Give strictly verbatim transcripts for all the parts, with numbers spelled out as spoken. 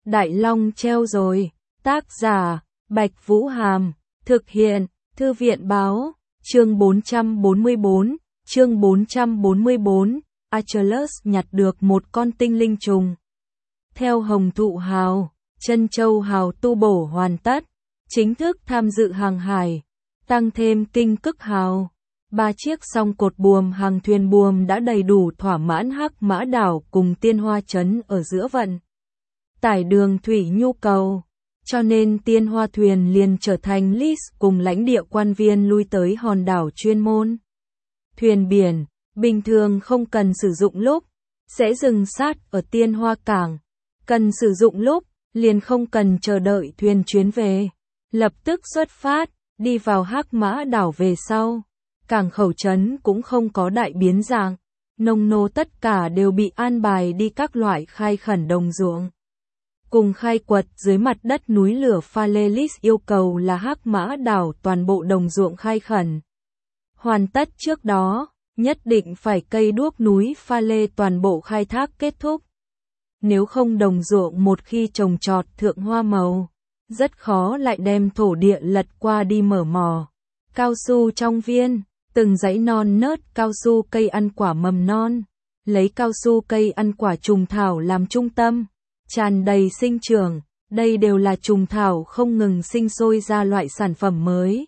Đại Long treo rồi. Tác giả, Bạch Vũ Hàm. Thực hiện, Thư viện Báo. Chương bốn trăm bốn mươi tư, chương bốn trăm bốn mươi tư, Achilles nhặt được một con tinh linh trùng. Theo Hồng Thụ Hào, Trân Châu Hào tu bổ hoàn tất, chính thức tham dự hàng hải, tăng thêm Kinh Cức Hào. Ba chiếc song cột buồm hàng thuyền buồm đã đầy đủ thỏa mãn Hắc Mã đảo cùng Tiên Hoa trấn ở giữa vận tải đường thủy nhu cầu, cho nên Tiên Hoa thuyền liền trở thành list cùng lãnh địa quan viên lui tới hòn đảo chuyên môn. Thuyền biển, bình thường không cần sử dụng lúc, sẽ dừng sát ở Tiên Hoa cảng, cần sử dụng lúc, liền không cần chờ đợi thuyền chuyến về, lập tức xuất phát, đi vào Hắc Mã đảo về sau. Cảng khẩu trấn cũng không có đại biến dạng, nông nô tất cả đều bị an bài đi các loại khai khẩn đồng ruộng. Cùng khai quật dưới mặt đất núi lửa Pha Lê List yêu cầu là Hắc Mã đảo toàn bộ đồng ruộng khai khẩn. Hoàn tất trước đó, nhất định phải cây đuốc núi Pha Lê toàn bộ khai thác kết thúc. Nếu không đồng ruộng một khi trồng trọt thượng hoa màu, rất khó lại đem thổ địa lật qua đi mở mỏ. Cao su trong viên, từng dãy non nớt cao su cây ăn quả mầm non, lấy cao su cây ăn quả trùng thảo làm trung tâm, tràn đầy sinh trưởng, đây đều là trùng thảo không ngừng sinh sôi ra loại sản phẩm mới.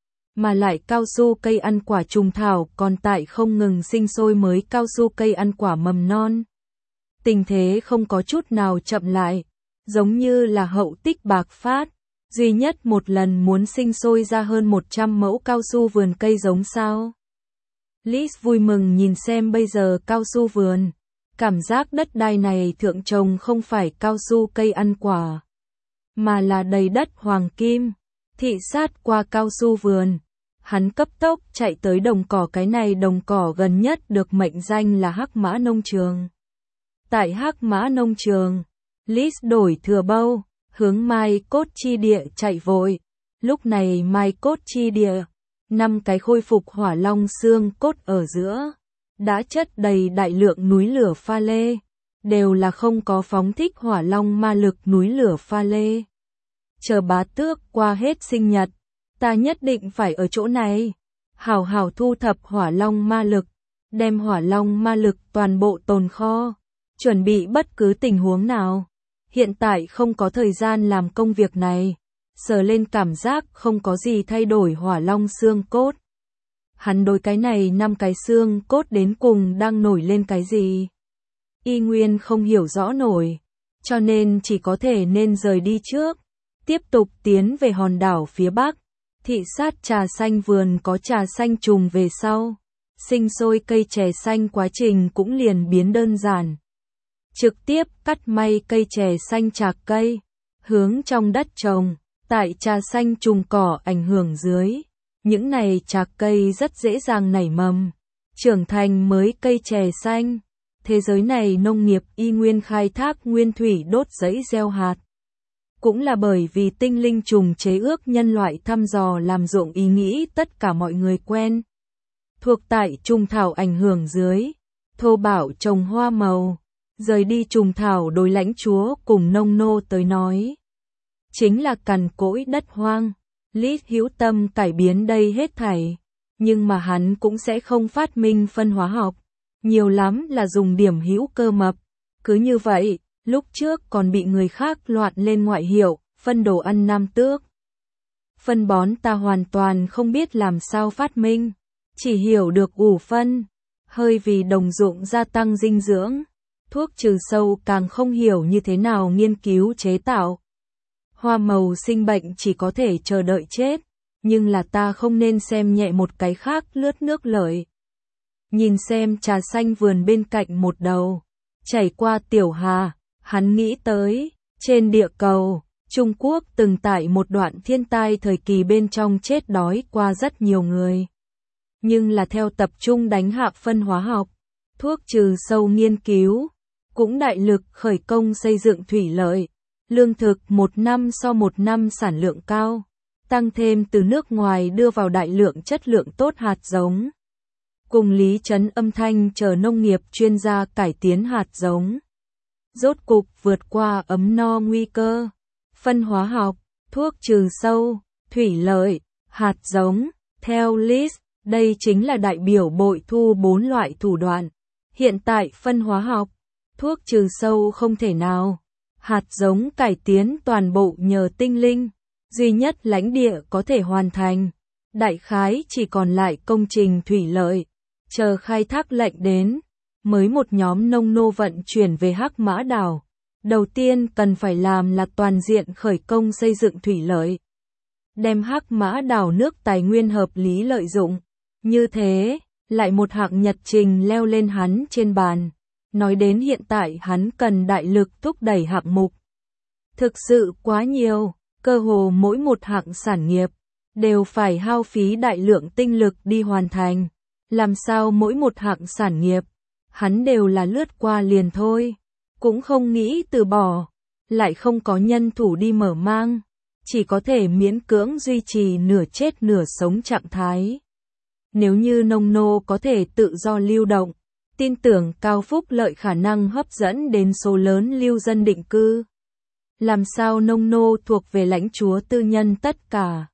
Mà lại cao su cây ăn quả trùng thảo còn tại không ngừng sinh sôi mới cao su cây ăn quả mầm non. Tình thế không có chút nào chậm lại, giống như là hậu tích bạc phát, duy nhất một lần muốn sinh sôi ra hơn một trăm mẫu cao su vườn cây giống sao. Liz vui mừng nhìn xem bây giờ cao su vườn, cảm giác đất đai này thượng trồng không phải cao su cây ăn quả, mà là đầy đất hoàng kim. Thị sát qua cao su vườn, hắn cấp tốc chạy tới đồng cỏ, cái này đồng cỏ gần nhất được mệnh danh là Hắc Mã nông trường. Tại Hắc Mã nông trường, Liz đổi thừa bâu, hướng Mai Cốt chi địa chạy vội. Lúc này Mai Cốt chi địa, năm cái khôi phục hỏa long xương cốt ở giữa, đã chất đầy đại lượng núi lửa Pha Lê, đều là không có phóng thích hỏa long ma lực núi lửa Pha Lê. Chờ bá tước qua hết sinh nhật, ta nhất định phải ở chỗ này, hảo hảo thu thập hỏa long ma lực, đem hỏa long ma lực toàn bộ tồn kho, chuẩn bị bất cứ tình huống nào. Hiện tại không có thời gian làm công việc này, sờ lên cảm giác không có gì thay đổi hỏa long xương cốt. Hắn đối cái này năm cái xương cốt đến cùng đang nổi lên cái gì? Y nguyên không hiểu rõ nổi, cho nên chỉ có thể nên rời đi trước, tiếp tục tiến về hòn đảo phía bắc, thị sát trà xanh vườn có trà xanh trùng về sau, sinh sôi cây chè xanh quá trình cũng liền biến đơn giản. Trực tiếp cắt may cây chè xanh chạc cây, hướng trong đất trồng, tại trà xanh trùng cỏ ảnh hưởng dưới, những này chạc cây rất dễ dàng nảy mầm, trưởng thành mới cây chè xanh. Thế giới này nông nghiệp y nguyên khai thác nguyên thủy đốt giấy gieo hạt. Cũng là bởi vì tinh linh trùng chế ước nhân loại thăm dò làm ruộng ý nghĩ tất cả mọi người quen. Thuộc tại trùng thảo ảnh hưởng dưới, thô bạo trồng hoa màu. Rời đi trùng thảo đối lãnh chúa cùng nông nô tới nói, chính là cằn cỗi đất hoang. Lý hữu tâm cải biến đây hết thảy, nhưng mà hắn cũng sẽ không phát minh phân hóa học, nhiều lắm là dùng điểm hữu cơ mập. Cứ như vậy, lúc trước còn bị người khác loạn lên ngoại hiệu, phân đồ ăn nam tước. Phân bón ta hoàn toàn không biết làm sao phát minh, chỉ hiểu được ủ phân, hơi vì đồng ruộng gia tăng dinh dưỡng. Thuốc trừ sâu càng không hiểu như thế nào nghiên cứu chế tạo. Hoa màu sinh bệnh chỉ có thể chờ đợi chết, nhưng là ta không nên xem nhẹ một cái khác lướt nước lợi. Nhìn xem trà xanh vườn bên cạnh một đầu, chảy qua tiểu hà, hắn nghĩ tới, trên địa cầu, Trung Quốc từng tại một đoạn thiên tai thời kỳ bên trong chết đói qua rất nhiều người. Nhưng là theo tập trung đánh hạ phân hóa học, thuốc trừ sâu nghiên cứu, cũng đại lực khởi công xây dựng thủy lợi, lương thực một năm so một năm sản lượng cao, tăng thêm từ nước ngoài đưa vào đại lượng chất lượng tốt hạt giống. Cùng Lý Trấn Âm Thanh chờ nông nghiệp chuyên gia cải tiến hạt giống. rốt cục vượt qua ấm no nguy cơ. Phân hóa học, thuốc trừ sâu, thủy lợi, hạt giống, theo list, đây chính là đại biểu bội thu bốn loại thủ đoạn. Hiện tại phân hóa học, thuốc trừ sâu không thể nào, hạt giống cải tiến toàn bộ nhờ tinh linh, duy nhất lãnh địa có thể hoàn thành. Đại khái chỉ còn lại công trình thủy lợi, chờ khai thác lệnh đến, mới một nhóm nông nô vận chuyển về Hắc Mã Đảo. Đầu tiên cần phải làm là toàn diện khởi công xây dựng thủy lợi, đem Hắc Mã Đảo nước tài nguyên hợp lý lợi dụng. Như thế, lại một hạng nhật trình leo lên hắn trên bàn. Nói đến hiện tại hắn cần đại lực thúc đẩy hạng mục. Thực sự quá nhiều, cơ hồ mỗi một hạng sản nghiệp đều phải hao phí đại lượng tinh lực đi hoàn thành. Làm sao mỗi một hạng sản nghiệp, hắn đều là lướt qua liền thôi, cũng không nghĩ từ bỏ, lại không có nhân thủ đi mở mang, chỉ có thể miễn cưỡng duy trì nửa chết nửa sống trạng thái. Nếu như nông nô có thể tự do lưu động, tin tưởng cao phúc lợi khả năng hấp dẫn đến số lớn lưu dân định cư. Làm sao nông nô thuộc về lãnh chúa tư nhân tất cả,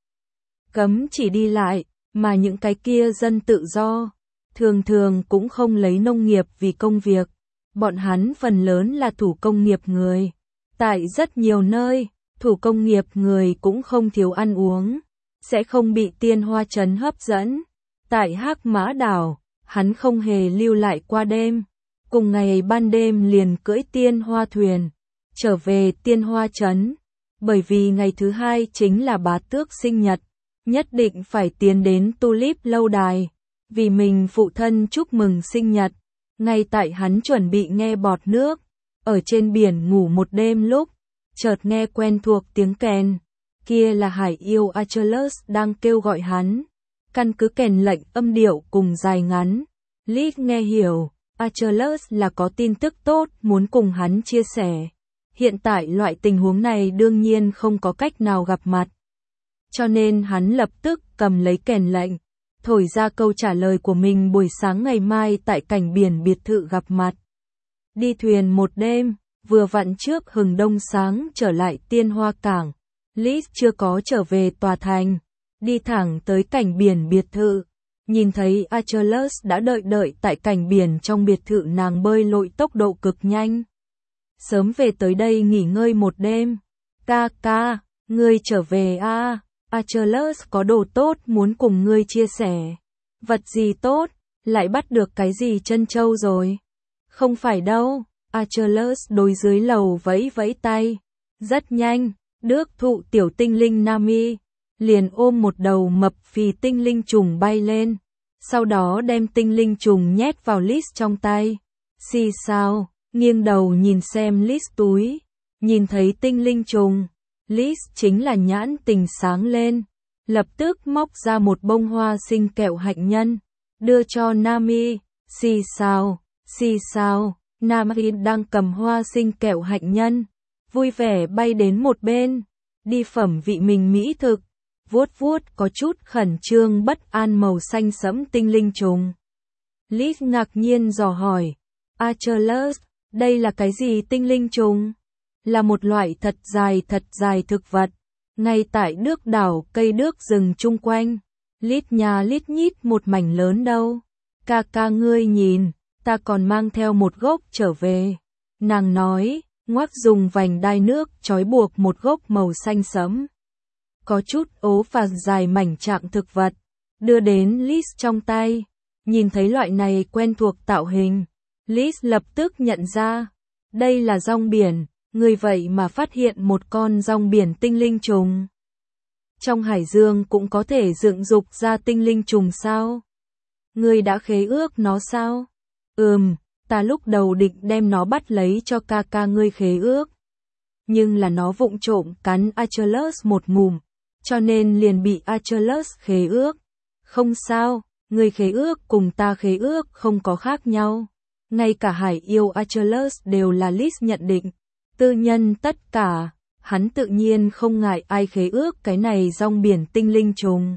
cấm chỉ đi lại, mà những cái kia dân tự do, thường thường cũng không lấy nông nghiệp vì công việc. Bọn hắn phần lớn là thủ công nghiệp người. Tại rất nhiều nơi, thủ công nghiệp người cũng không thiếu ăn uống, sẽ không bị tiên hoa trấn hấp dẫn. Tại Hắc Mã Đảo, hắn không hề lưu lại qua đêm, cùng ngày ban đêm liền cưỡi tiên hoa thuyền, trở về tiên hoa trấn, bởi vì ngày thứ hai chính là bá tước sinh nhật, nhất định phải tiến đến Tulip lâu đài, vì mình phụ thân chúc mừng sinh nhật. Ngay tại hắn chuẩn bị nghe bọt nước, ở trên biển ngủ một đêm lúc, chợt nghe quen thuộc tiếng kèn, kia là hải yêu Achilles đang kêu gọi hắn. Căn cứ kèn lệnh âm điệu cùng dài ngắn, Liz nghe hiểu, Achilles là có tin tức tốt muốn cùng hắn chia sẻ. Hiện tại loại tình huống này đương nhiên không có cách nào gặp mặt. Cho nên hắn lập tức cầm lấy kèn lệnh, thổi ra câu trả lời của mình buổi sáng ngày mai tại cảnh biển biệt thự gặp mặt. Đi thuyền một đêm, vừa vặn trước hừng đông sáng trở lại Tiên Hoa Cảng. Liz chưa có trở về tòa thành, đi thẳng tới cảnh biển biệt thự, nhìn thấy Achilles đã đợi đợi tại cảnh biển trong biệt thự nàng bơi lội tốc độ cực nhanh. Sớm về tới đây nghỉ ngơi một đêm. Ca ca, ngươi trở về a à? Achilles có đồ tốt muốn cùng ngươi chia sẻ. Vật gì tốt, lại bắt được cái gì chân châu rồi? Không phải đâu, Achilles đối dưới lầu vẫy vẫy tay. Rất nhanh, đước thụ tiểu tinh linh Nami liền ôm một đầu mập phì tinh linh trùng bay lên, sau đó đem tinh linh trùng nhét vào Liz trong tay. Xì sao, nghiêng đầu nhìn xem Liz túi, nhìn thấy tinh linh trùng, Liz chính là nhãn tình sáng lên, lập tức móc ra một bông hoa sinh kẹo hạnh nhân, đưa cho Nami. Xì sao, xì sao, Nami đang cầm hoa sinh kẹo hạnh nhân, vui vẻ bay đến một bên, đi phẩm vị mình mỹ thực, vuốt vuốt có chút khẩn trương bất an màu xanh sẫm tinh linh trùng. Liz ngạc nhiên dò hỏi, Achilles, đây là cái gì tinh linh trùng? Là một loại thật dài thật dài thực vật, ngay tại đước đảo cây đước rừng chung quanh, lít nhà lít nhít một mảnh lớn đâu. Ca ca ngươi nhìn, ta còn mang theo một gốc trở về. Nàng nói, ngoác dùng vành đai nước trói buộc một gốc màu xanh sẫm, có chút ố và dài mảnh trạng thực vật, đưa đến Liz trong tay. Nhìn thấy loại này quen thuộc tạo hình, Liz lập tức nhận ra, đây là rong biển. Người vậy mà phát hiện một con rong biển tinh linh trùng. Trong hải dương cũng có thể dựng dục ra tinh linh trùng sao? Người đã khế ước nó sao? Ừm, ta lúc đầu định đem nó bắt lấy cho ca ca ngươi khế ước. Nhưng là nó vụng trộm cắn Achilles một ngụm, cho nên liền bị Achilles khế ước. Không sao, người khế ước cùng ta khế ước không có khác nhau. Ngay cả hải yêu Achilles đều là Liz nhận định. Tư nhân tất cả, hắn tự nhiên không ngại ai khế ước cái này rong biển tinh linh trùng.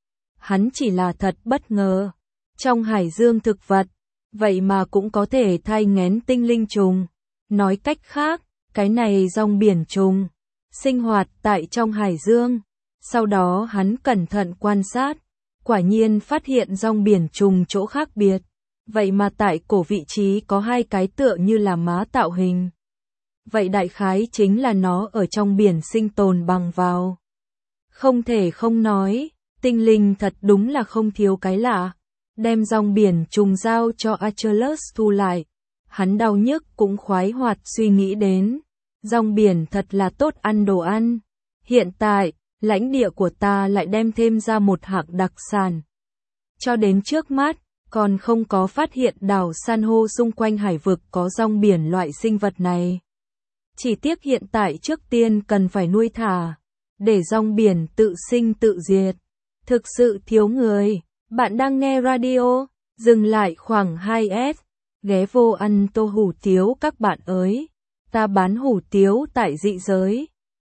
Hắn chỉ là thật bất ngờ, trong hải dương thực vật, vậy mà cũng có thể thai nghén tinh linh trùng. Nói cách khác, cái này rong biển trùng, sinh hoạt tại trong hải dương. Sau đó hắn cẩn thận quan sát, quả nhiên phát hiện rong biển trùng chỗ khác biệt. Vậy mà tại cổ vị trí có hai cái tựa như là má tạo hình. Vậy đại khái chính là nó ở trong biển sinh tồn bằng vào. Không thể không nói, tinh linh thật đúng là không thiếu cái lạ. Đem rong biển trùng giao cho Achilles thu lại. Hắn đau nhức cũng khoái hoạt suy nghĩ đến. Rong biển thật là tốt ăn đồ ăn. Hiện tại, lãnh địa của ta lại đem thêm ra một hạng đặc sản. Cho đến trước mắt, còn không có phát hiện đảo san hô xung quanh hải vực có rong biển loại sinh vật này. Chỉ tiếc hiện tại trước tiên cần phải nuôi thả, để rong biển tự sinh tự diệt. Thực sự thiếu người. Bạn đang nghe radio, dừng lại khoảng hai S, ghé vô ăn tô hủ tiếu các bạn ơi. Ta bán hủ tiếu tại dị giới.